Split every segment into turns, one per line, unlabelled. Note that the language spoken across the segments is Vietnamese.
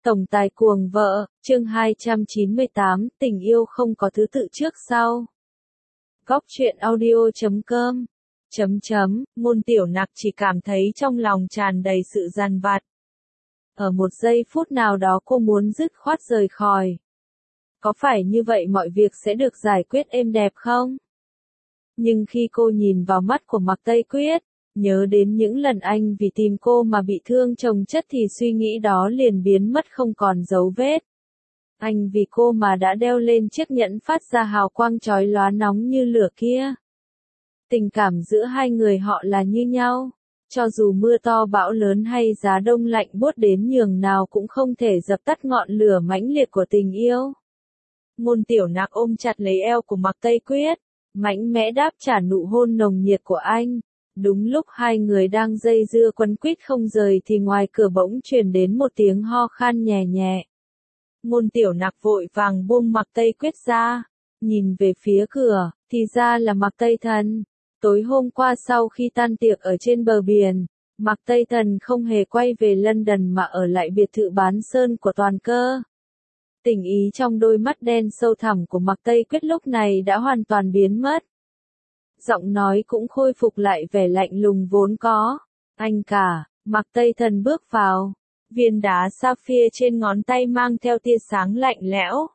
Tổng tài cuồng vợ, chương 298, tình yêu không có thứ tự trước sau. Góc truyện audio.com Ngôn Tiểu Nặc chỉ cảm thấy trong lòng tràn đầy sự dằn vặt. Ở một giây phút nào đó cô muốn dứt khoát rời khỏi. Có phải như vậy mọi việc sẽ được giải quyết êm đẹp không? Nhưng khi cô nhìn vào mắt của Mạc Tây Quyết, nhớ đến những lần anh vì tìm cô mà bị thương chồng chất thì suy nghĩ đó liền biến mất không còn dấu vết. Anh vì cô mà đã đeo lên chiếc nhẫn phát ra hào quang chói lóa nóng như lửa kia. Tình cảm giữa hai người họ là như nhau. Cho dù mưa to bão lớn hay giá đông lạnh buốt đến nhường nào cũng không thể dập tắt ngọn lửa mãnh liệt của tình yêu. Ngôn Tiểu Nặc ôm chặt lấy eo của Mạc Tây Quyết, mạnh mẽ đáp trả nụ hôn nồng nhiệt của anh. Đúng lúc hai người đang dây dưa quấn quýt không rời thì ngoài cửa bỗng truyền đến một tiếng ho khan nhẹ nhẹ. Ngôn Tiểu Nặc vội vàng buông Mạc Tây Quyết ra, nhìn về phía cửa, thì ra là Mạc Tây Thần. Tối hôm qua sau khi tan tiệc ở trên bờ biển, Mạc Tây Thần không hề quay về London mà ở lại biệt thự bán sơn của Toàn Cơ. Tình ý trong đôi mắt đen sâu thẳm của Mạc Tây Quyết lúc này đã hoàn toàn biến mất. Giọng nói cũng khôi phục lại vẻ lạnh lùng vốn có. Anh cả, Mạc Tây Thần bước vào. Viên đá sapphire trên ngón tay mang theo tia sáng lạnh lẽo.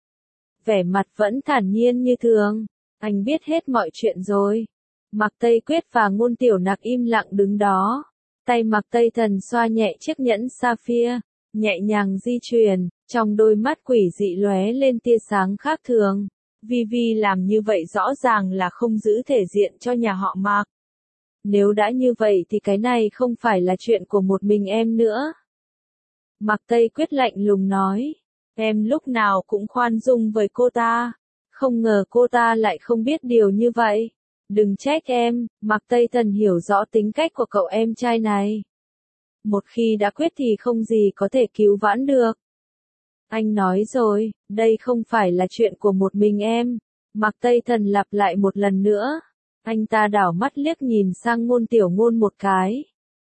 Vẻ mặt vẫn thản nhiên như thường. Anh biết hết mọi chuyện rồi. Mạc Tây Quyết và Ngôn Tiểu Nặc im lặng đứng đó. Tay Mạc Tây Thần xoa nhẹ chiếc nhẫn sapphire, nhẹ nhàng di chuyển, trong đôi mắt quỷ dị lóe lên tia sáng khác thường. Vi làm như vậy rõ ràng là không giữ thể diện cho nhà họ Mạc. Nếu đã như vậy thì cái này không phải là chuyện của một mình em nữa. Mạc Tây Quyết lạnh lùng nói. Em lúc nào cũng khoan dung với cô ta. Không ngờ cô ta lại không biết điều như vậy. Đừng trách em, Mạc Tây Thần hiểu rõ tính cách của cậu em trai này. Một khi đã quyết thì không gì có thể cứu vãn được. Anh nói rồi, đây không phải là chuyện của một mình em. Mạc Tây Thần lặp lại một lần nữa. Anh ta đảo mắt liếc nhìn sang Ngôn Tiểu Ngôn một cái.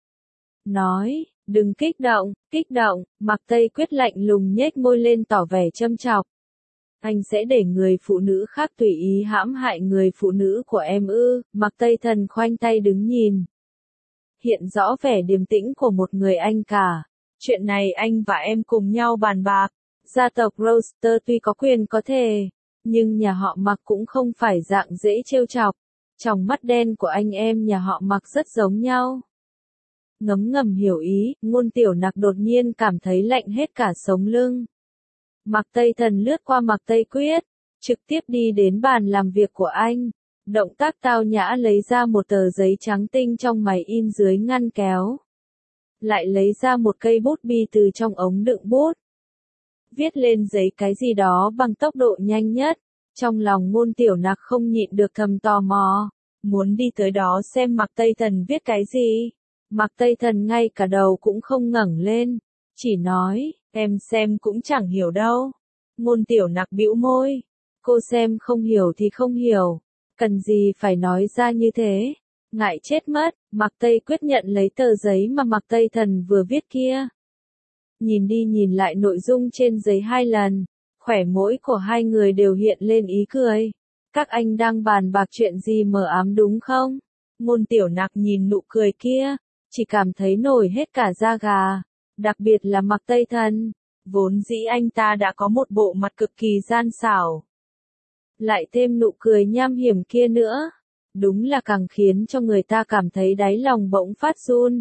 Nói, đừng kích động, Mạc Tây Quyết lạnh lùng nhếch môi lên tỏ vẻ châm chọc. Anh sẽ để người phụ nữ khác tùy ý hãm hại người phụ nữ của em ư? Mạc Tây Thần khoanh tay đứng nhìn. Hiện rõ vẻ điềm tĩnh của một người anh cả. Chuyện này anh và em cùng nhau bàn bạc. Gia tộc Roster tuy có quyền có thể, nhưng nhà họ Mạc cũng không phải dạng dễ trêu chọc. Trong mắt đen của anh em nhà họ Mạc rất giống nhau. Ngấm ngầm hiểu ý, Ngôn Tiểu Nặc đột nhiên cảm thấy lạnh hết cả sống lưng. Mạc Tây Thần lướt qua Mạc Tây Quyết, trực tiếp đi đến bàn làm việc của anh. Động tác tao nhã lấy ra một tờ giấy trắng tinh trong máy in dưới ngăn kéo. Lại lấy ra một cây bút bi từ trong ống đựng bút. Viết lên giấy cái gì đó bằng tốc độ nhanh nhất. Trong lòng Ngôn Tiểu Nặc không nhịn được thầm tò mò. Muốn đi tới đó xem Mạc Tây Thần viết cái gì. Mạc Tây Thần ngay cả đầu cũng không ngẩng lên. Chỉ nói, em xem cũng chẳng hiểu đâu. Ngôn Tiểu Nặc bĩu môi. Cô xem không hiểu thì không hiểu. Cần gì phải nói ra như thế. Ngại chết mất, Mạc Tây Quyết nhận lấy tờ giấy mà Mạc Tây Thần vừa viết kia. Nhìn đi nhìn lại nội dung trên giấy 2 lần. Khóe môi của hai người đều hiện lên ý cười. Các anh đang bàn bạc chuyện gì mờ ám đúng không? Ngôn Tiểu Nặc nhìn nụ cười kia. Chỉ cảm thấy nổi hết cả da gà. Đặc biệt là Mạc Tây Thần. Vốn dĩ anh ta đã có một bộ mặt cực kỳ gian xảo. Lại thêm nụ cười nham hiểm kia nữa. Đúng là càng khiến cho người ta cảm thấy đáy lòng bỗng phát run.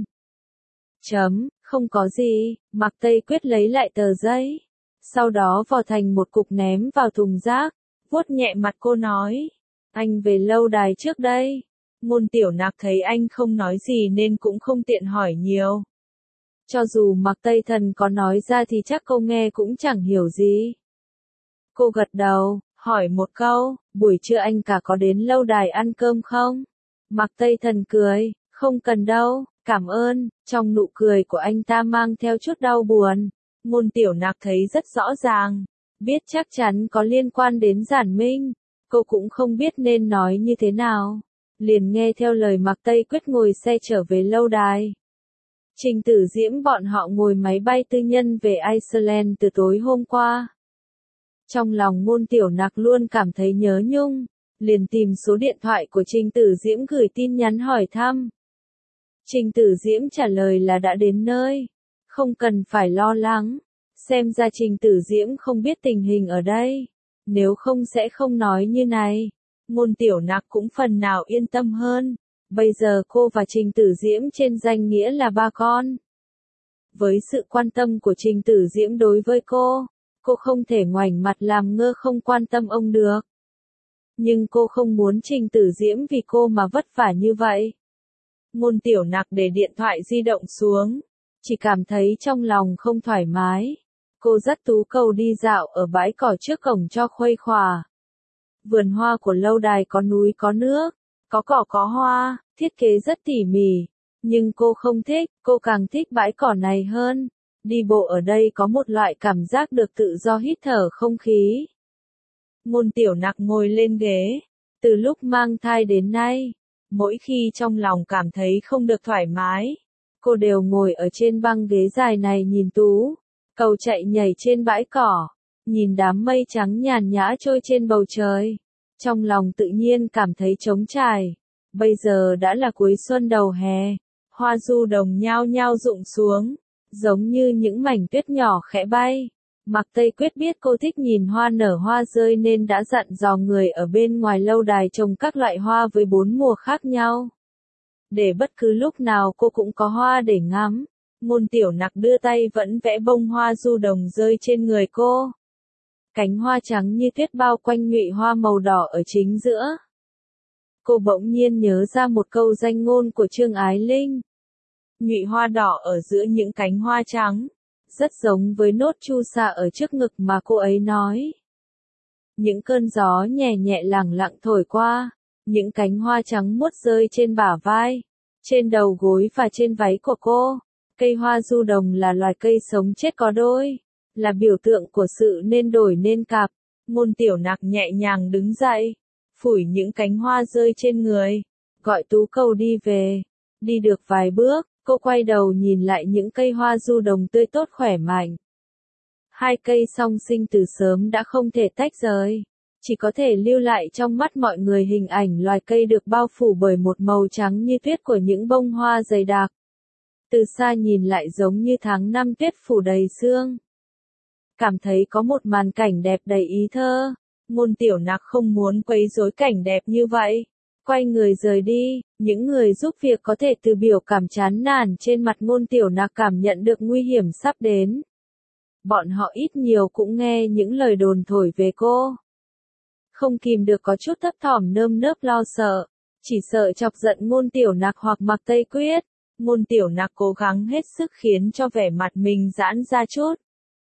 Không có gì, Mạc Tây Quyết lấy lại tờ giấy. Sau đó vò thành một cục ném vào thùng rác. Vuốt nhẹ mặt cô nói. Anh về lâu đài trước đây. Ngôn Tiểu Nặc thấy anh không nói gì nên cũng không tiện hỏi nhiều. Cho dù Mạc Tây Thần có nói ra thì chắc cô nghe cũng chẳng hiểu gì. Cô gật đầu, hỏi một câu, buổi trưa anh cả có đến lâu đài ăn cơm không? Mạc Tây Thần cười, không cần đâu, cảm ơn. Trong nụ cười của anh ta mang theo chút đau buồn. Ngôn Tiểu Nặc thấy rất rõ ràng. Biết chắc chắn có liên quan đến Giản Minh. Cô cũng không biết nên nói như thế nào. Liền nghe theo lời Mạc Tây Quyết ngồi xe trở về lâu đài. Trình Tử Diễm bọn họ ngồi máy bay tư nhân về Iceland từ tối hôm qua. Trong lòng Ngôn Tiểu Nặc luôn cảm thấy nhớ nhung, liền tìm số điện thoại của Trình Tử Diễm gửi tin nhắn hỏi thăm. Trình Tử Diễm trả lời là đã đến nơi, không cần phải lo lắng, xem ra Trình Tử Diễm không biết tình hình ở đây, nếu không sẽ không nói như này. Ngôn Tiểu Nặc cũng phần nào yên tâm hơn, bây giờ cô và Trình Tử Diễm trên danh nghĩa là ba con. Với sự quan tâm của Trình Tử Diễm đối với cô không thể ngoảnh mặt làm ngơ không quan tâm ông được. Nhưng cô không muốn Trình Tử Diễm vì cô mà vất vả như vậy. Ngôn Tiểu Nặc để điện thoại di động xuống, chỉ cảm thấy trong lòng không thoải mái. Cô dắt Tú Cầu đi dạo ở bãi cỏ trước cổng cho khuây khỏa. Vườn hoa của lâu đài có núi có nước, có cỏ có hoa, thiết kế rất tỉ mỉ. Nhưng cô không thích, cô càng thích bãi cỏ này hơn. Đi bộ ở đây có một loại cảm giác được tự do hít thở không khí. Ngôn Tiểu Nặc ngồi lên ghế. Từ lúc mang thai đến nay, mỗi khi trong lòng cảm thấy không được thoải mái, cô đều ngồi ở trên băng ghế dài này nhìn Tú Cầu chạy nhảy trên bãi cỏ, nhìn đám mây trắng nhàn nhã trôi trên bầu trời. Trong lòng tự nhiên cảm thấy trống trải. Bây giờ đã là cuối xuân đầu hè, hoa du đồng nhao nhao rụng xuống, giống như những mảnh tuyết nhỏ khẽ bay. Mạc Tây Quyết biết cô thích nhìn hoa nở hoa rơi nên đã dặn dò người ở bên ngoài lâu đài trồng các loại hoa với 4 mùa khác nhau. Để bất cứ lúc nào cô cũng có hoa để ngắm. Ngôn Tiểu Nặc đưa tay vẫn vẽ bông hoa du đồng rơi trên người cô. Cánh hoa trắng như tuyết bao quanh nhụy hoa màu đỏ ở chính giữa. Cô bỗng nhiên nhớ ra một câu danh ngôn của Trương Ái Linh. Nhụy hoa đỏ ở giữa những cánh hoa trắng, rất giống với nốt chu sa ở trước ngực mà cô ấy nói. Những cơn gió nhẹ nhẹ lẳng lặng thổi qua, những cánh hoa trắng muốt rơi trên bả vai, trên đầu gối và trên váy của cô. Cây hoa du đồng là loài cây sống chết có đôi, là biểu tượng của sự nên đổi nên cặp. Ngôn Tiểu Nặc nhẹ nhàng đứng dậy, phủi những cánh hoa rơi trên người, gọi Tú Cầu đi về. Đi được vài bước, cô quay đầu nhìn lại những cây hoa du đồng tươi tốt khỏe mạnh. Hai cây song sinh từ sớm đã không thể tách rời, chỉ có thể lưu lại trong mắt mọi người hình ảnh loài cây được bao phủ bởi một màu trắng như tuyết của những bông hoa dày đặc. Từ xa nhìn lại giống như tháng năm tuyết phủ đầy sương. Cảm thấy có một màn cảnh đẹp đầy ý thơ. Ngôn Tiểu Nặc không muốn quấy rối cảnh đẹp như vậy. Quay người rời đi, những người giúp việc có thể từ biểu cảm chán nản trên mặt Ngôn Tiểu Nặc cảm nhận được nguy hiểm sắp đến. Bọn họ ít nhiều cũng nghe những lời đồn thổi về cô. Không kìm được có chút thấp thỏm nơm nớp lo sợ, chỉ sợ chọc giận Ngôn Tiểu Nặc hoặc Mạc Tây Quyết. Ngôn Tiểu Nặc cố gắng hết sức khiến cho vẻ mặt mình giãn ra chút.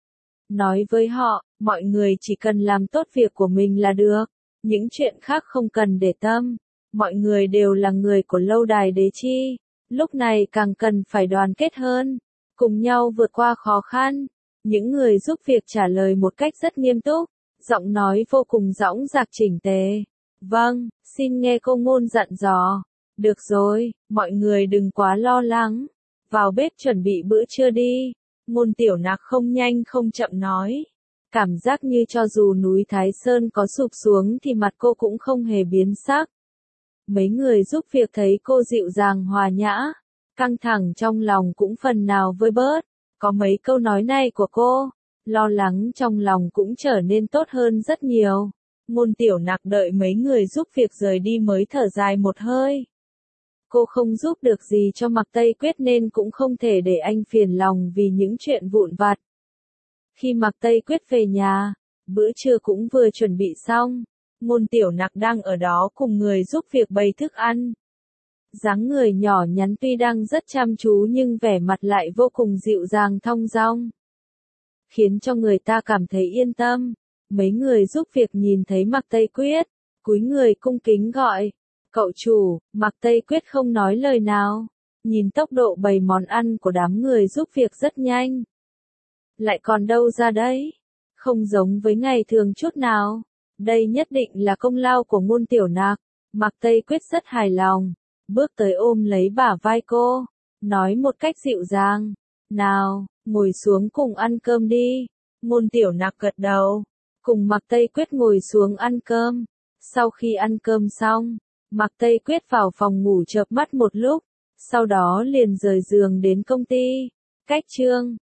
Nói với họ, mọi người chỉ cần làm tốt việc của mình là được, những chuyện khác không cần để tâm. Mọi người đều là người của lâu đài Đế Chi, lúc này càng cần phải đoàn kết hơn, cùng nhau vượt qua khó khăn. Những người giúp việc trả lời một cách rất nghiêm túc, giọng nói vô cùng dõng dạc chỉnh tề. Vâng, xin nghe cô Ngôn dặn dò. Được rồi, mọi người đừng quá lo lắng. Vào bếp chuẩn bị bữa trưa đi. Ngôn Tiểu Nặc không nhanh không chậm nói. Cảm giác như cho dù núi Thái Sơn có sụp xuống thì mặt cô cũng không hề biến sắc. Mấy người giúp việc thấy cô dịu dàng hòa nhã, căng thẳng trong lòng cũng phần nào vơi bớt. Có mấy câu nói này của cô, lo lắng trong lòng cũng trở nên tốt hơn rất nhiều. Ngôn Tiểu Nặc đợi mấy người giúp việc rời đi mới thở dài một hơi. Cô không giúp được gì cho Mạc Tây Quyết nên cũng không thể để anh phiền lòng vì những chuyện vụn vặt. Khi Mạc Tây Quyết về nhà, bữa trưa cũng vừa chuẩn bị xong. Ngôn Tiểu Nặc đang ở đó cùng người giúp việc bày thức ăn. Dáng người nhỏ nhắn tuy đang rất chăm chú nhưng vẻ mặt lại vô cùng dịu dàng thong dong, khiến cho người ta cảm thấy yên tâm. Mấy người giúp việc nhìn thấy Mạc Tây Quyết, cúi người cung kính gọi. Cậu chủ. Mạc Tây Quyết không nói lời nào. Nhìn tốc độ bày món ăn của đám người giúp việc rất nhanh. Lại còn đâu ra đấy? Không giống với ngày thường chút nào. Đây nhất định là công lao của Ngôn Tiểu Nặc. Mạc Tây Quyết rất hài lòng. Bước tới ôm lấy bả vai cô. nói một cách dịu dàng. Nào, ngồi xuống cùng ăn cơm đi. Ngôn Tiểu Nặc gật đầu, cùng Mạc Tây Quyết ngồi xuống ăn cơm. Sau khi ăn cơm xong, Mạc Tây Quyết vào phòng ngủ chợp mắt một lúc, sau đó liền rời giường đến công ty. Cách chương